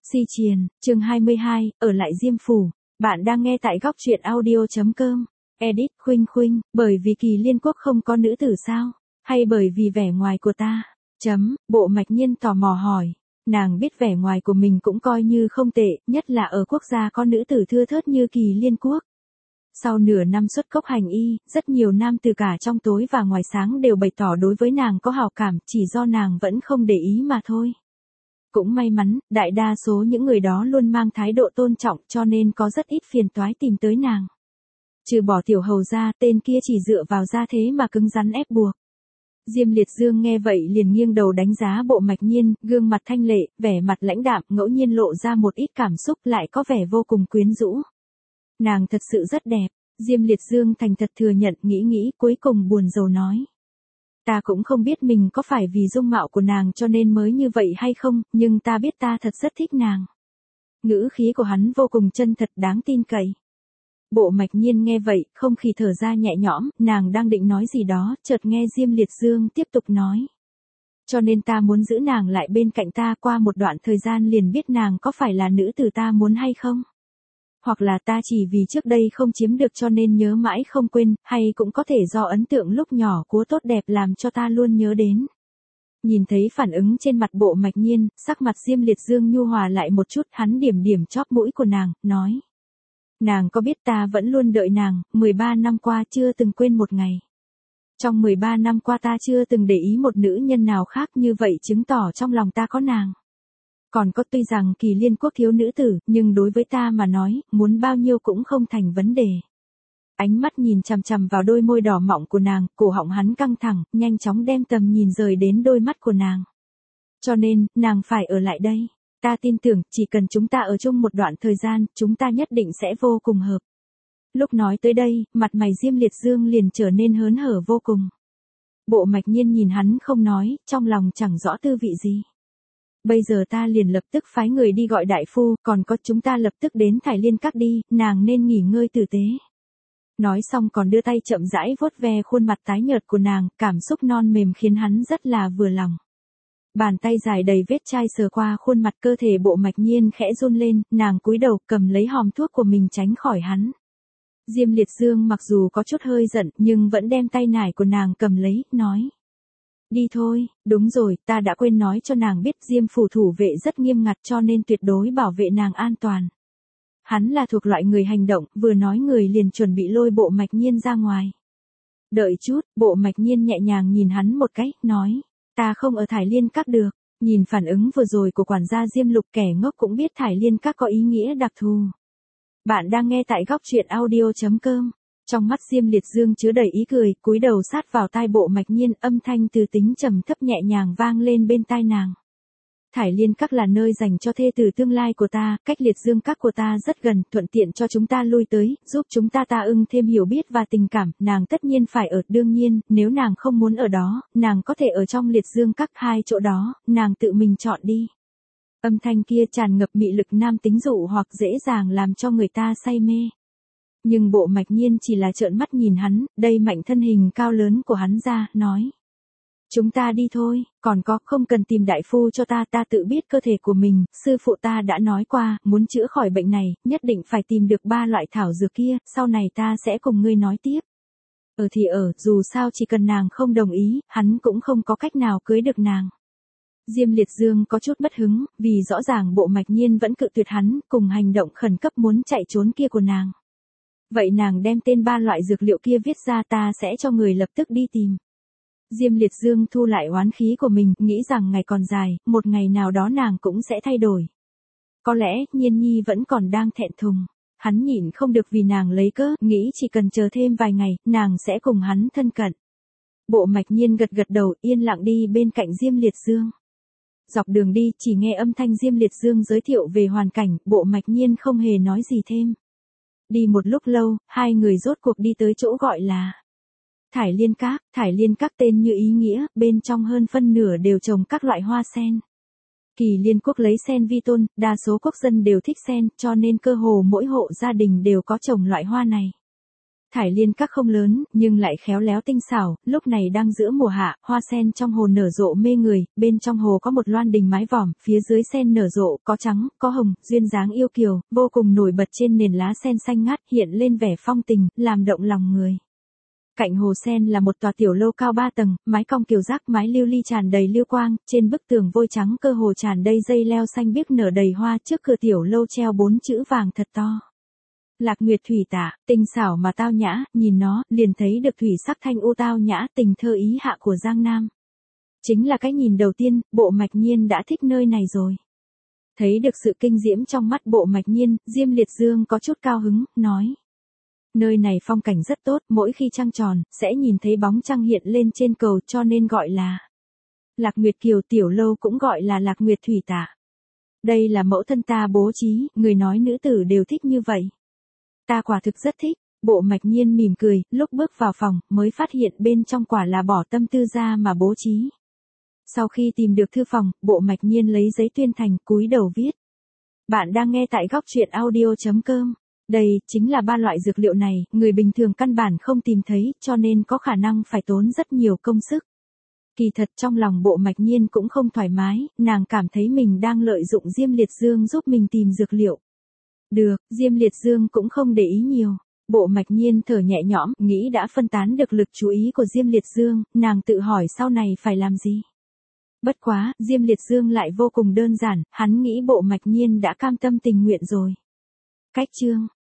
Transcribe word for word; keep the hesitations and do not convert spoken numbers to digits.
Si Triền, chương hai mươi hai, ở lại Diêm Phủ. Bạn đang nghe tại góc truyện audio.com. Edit Khuynh Khuynh, bởi vì Kỳ Liên Quốc không có nữ tử sao? Hay bởi vì vẻ ngoài của ta? Chấm, Bộ Mạch Nhiên tò mò hỏi. Nàng biết vẻ ngoài của mình cũng coi như không tệ, nhất là ở quốc gia có nữ tử thưa thớt như Kỳ Liên Quốc. Sau nửa năm xuất cốc hành y, rất nhiều nam từ cả trong tối và ngoài sáng đều bày tỏ đối với nàng có hào cảm, chỉ do nàng vẫn không để ý mà thôi. Cũng may mắn, đại đa số những người đó luôn mang thái độ tôn trọng cho nên có rất ít phiền toái tìm tới nàng. Trừ bỏ tiểu hầu ra, tên kia chỉ dựa vào gia thế mà cứng rắn ép buộc. Diêm Liệt Dương nghe vậy liền nghiêng đầu đánh giá Bộ Mạch Nhiên, gương mặt thanh lệ, vẻ mặt lãnh đạm, ngẫu nhiên lộ ra một ít cảm xúc lại có vẻ vô cùng quyến rũ. Nàng thật sự rất đẹp, Diêm Liệt Dương thành thật thừa nhận, nghĩ nghĩ cuối cùng buồn rầu nói. Ta cũng không biết mình có phải vì dung mạo của nàng cho nên mới như vậy hay không, nhưng ta biết ta thật rất thích nàng. Ngữ khí của hắn vô cùng chân thật đáng tin cậy. Bộ Mạch Nhiên nghe vậy, không khí thở ra nhẹ nhõm, nàng đang định nói gì đó, chợt nghe Diêm Liệt Dương tiếp tục nói. Cho nên ta muốn giữ nàng lại bên cạnh ta qua một đoạn thời gian liền biết nàng có phải là nữ tử ta muốn hay không. Hoặc là ta chỉ vì trước đây không chiếm được cho nên nhớ mãi không quên, hay cũng có thể do ấn tượng lúc nhỏ của tốt đẹp làm cho ta luôn nhớ đến. Nhìn thấy phản ứng trên mặt Bộ Mạch Nhiên, sắc mặt Diêm Liệt Dương nhu hòa lại một chút, hắn điểm điểm chóp mũi của nàng, nói. Nàng có biết ta vẫn luôn đợi nàng, mười ba năm qua chưa từng quên một ngày. Trong mười ba năm qua ta chưa từng để ý một nữ nhân nào khác, như vậy chứng tỏ trong lòng ta có nàng. Còn có, tuy rằng Kỳ Liên Quốc thiếu nữ tử, nhưng đối với ta mà nói, muốn bao nhiêu cũng không thành vấn đề. Ánh mắt nhìn chằm chằm vào đôi môi đỏ mọng của nàng, cổ họng hắn căng thẳng, nhanh chóng đem tầm nhìn rời đến đôi mắt của nàng. Cho nên, nàng phải ở lại đây. Ta tin tưởng, chỉ cần chúng ta ở chung một đoạn thời gian, chúng ta nhất định sẽ vô cùng hợp. Lúc nói tới đây, mặt mày Diêm Liệt Dương liền trở nên hớn hở vô cùng. Bộ Mạch Nhiên nhìn hắn không nói, trong lòng chẳng rõ tư vị gì. Bây giờ ta liền lập tức phái người đi gọi đại phu, còn có chúng ta lập tức đến Thải Liên Các đi, nàng nên nghỉ ngơi tử tế. Nói xong còn đưa tay chậm rãi vuốt ve khuôn mặt tái nhợt của nàng, cảm xúc non mềm khiến hắn rất là vừa lòng. Bàn tay dài đầy vết chai sờ qua khuôn mặt, cơ thể Bộ Mạch Nhiên khẽ run lên, nàng cúi đầu cầm lấy hòm thuốc của mình tránh khỏi hắn. Diêm Liệt Dương mặc dù có chút hơi giận nhưng vẫn đem tay nải của nàng cầm lấy, nói. Đi thôi, đúng rồi, ta đã quên nói cho nàng biết Diêm Phủ thủ vệ rất nghiêm ngặt cho nên tuyệt đối bảo vệ nàng an toàn. Hắn là thuộc loại người hành động, vừa nói người liền chuẩn bị lôi Bộ Mạch Nhiên ra ngoài. Đợi chút, Bộ Mạch Nhiên nhẹ nhàng nhìn hắn một cái, nói. Ta không ở Thải Liên Các được. Nhìn phản ứng vừa rồi của quản gia Diêm Lục, kẻ ngốc cũng biết Thải Liên Các có ý nghĩa đặc thù. Bạn đang nghe tại góc truyện audio.com. Trong mắt Diêm Liệt Dương chứa đầy ý cười, cúi đầu sát vào tai Bộ Mạch Nhiên, âm thanh từ tính trầm thấp nhẹ nhàng vang lên bên tai nàng. Thải Liên Các là nơi dành cho thê tử tương lai của ta, cách Liệt Dương Các của ta rất gần, thuận tiện cho chúng ta lui tới, giúp chúng ta ta ưng thêm hiểu biết và tình cảm, nàng tất nhiên phải ở, đương nhiên, nếu nàng không muốn ở đó, nàng có thể ở trong Liệt Dương Các, hai chỗ đó, nàng tự mình chọn đi. Âm thanh kia tràn ngập mị lực nam tính dụ hoặc dễ dàng làm cho người ta say mê. Nhưng Bộ Mạch Nhiên chỉ là trợn mắt nhìn hắn, đây mạnh thân hình cao lớn của hắn ra, nói. Chúng ta đi thôi, còn có, không cần tìm đại phu cho ta, ta tự biết cơ thể của mình, sư phụ ta đã nói qua, muốn chữa khỏi bệnh này, nhất định phải tìm được ba loại thảo dược kia, sau này ta sẽ cùng ngươi nói tiếp. Ở thì ở, dù sao chỉ cần nàng không đồng ý, hắn cũng không có cách nào cưới được nàng. Diêm Liệt Dương có chút mất hứng, vì rõ ràng Bộ Mạch Nhiên vẫn cự tuyệt hắn, cùng hành động khẩn cấp muốn chạy trốn kia của nàng. Vậy nàng đem tên ba loại dược liệu kia viết ra, ta sẽ cho người lập tức đi tìm. Diêm Liệt Dương thu lại oán khí của mình, nghĩ rằng ngày còn dài, một ngày nào đó nàng cũng sẽ thay đổi. Có lẽ, Nhiên Nhi vẫn còn đang thẹn thùng. Hắn nhịn không được vì nàng lấy cớ, nghĩ chỉ cần chờ thêm vài ngày, nàng sẽ cùng hắn thân cận. Bộ Mạch Nhiên gật gật đầu, yên lặng đi bên cạnh Diêm Liệt Dương. Dọc đường đi, chỉ nghe âm thanh Diêm Liệt Dương giới thiệu về hoàn cảnh, Bộ Mạch Nhiên không hề nói gì thêm. Đi một lúc lâu, hai người rốt cuộc đi tới chỗ gọi là Thải Liên Các. Thải Liên Các tên như ý nghĩa, bên trong hơn phân nửa đều trồng các loại hoa sen. Kỳ Liên Quốc lấy sen vi tôn, đa số quốc dân đều thích sen, cho nên cơ hồ mỗi hộ gia đình đều có trồng loại hoa này. Thải liên các không lớn, nhưng lại khéo léo tinh xảo, lúc này đang giữa mùa hạ, hoa sen trong hồ nở rộ mê người, bên trong hồ có một loan đình mái vòm, phía dưới sen nở rộ, có trắng, có hồng, duyên dáng yêu kiều, vô cùng nổi bật trên nền lá sen xanh ngát, hiện lên vẻ phong tình, làm động lòng người. Cạnh hồ sen là một tòa tiểu lâu cao ba tầng, mái cong kiều giác, mái lưu ly tràn đầy lưu quang, trên bức tường vôi trắng cơ hồ tràn đầy dây leo xanh biếc nở đầy hoa, trước cửa tiểu lâu treo bốn chữ vàng thật to. Lạc Nguyệt Thủy Tạ, tinh xảo mà tao nhã, nhìn nó, liền thấy được thủy sắc thanh u tao nhã, tình thơ ý hạ của Giang Nam. Chính là cái nhìn đầu tiên, Bộ Mạch Nhiên đã thích nơi này rồi. Thấy được sự kinh diễm trong mắt Bộ Mạch Nhiên, Diêm Liệt Dương có chút cao hứng, nói. Nơi này phong cảnh rất tốt, mỗi khi trăng tròn, sẽ nhìn thấy bóng trăng hiện lên trên cầu cho nên gọi là Lạc Nguyệt Kiều, tiểu lâu cũng gọi là Lạc Nguyệt Thủy Tạ. Đây là mẫu thân ta bố trí, người nói nữ tử đều thích như vậy. Ta quả thực rất thích, Bộ Mạch Nhiên mỉm cười, lúc bước vào phòng, mới phát hiện bên trong quả là bỏ tâm tư ra mà bố trí. Sau khi tìm được thư phòng, Bộ Mạch Nhiên lấy giấy tuyên thành, cúi đầu viết. Bạn đang nghe tại góc truyện audio chấm com. Đây, chính là ba loại dược liệu này, người bình thường căn bản không tìm thấy, cho nên có khả năng phải tốn rất nhiều công sức. Kỳ thật trong lòng Bộ Mạch Nhiên cũng không thoải mái, nàng cảm thấy mình đang lợi dụng Diêm Liệt Dương giúp mình tìm dược liệu. Được, Diêm Liệt Dương cũng không để ý nhiều. Bộ Mạch Nhiên thở nhẹ nhõm, nghĩ đã phân tán được lực chú ý của Diêm Liệt Dương, nàng tự hỏi sau này phải làm gì. Bất quá, Diêm Liệt Dương lại vô cùng đơn giản, hắn nghĩ Bộ Mạch Nhiên đã cam tâm tình nguyện rồi. Cách chương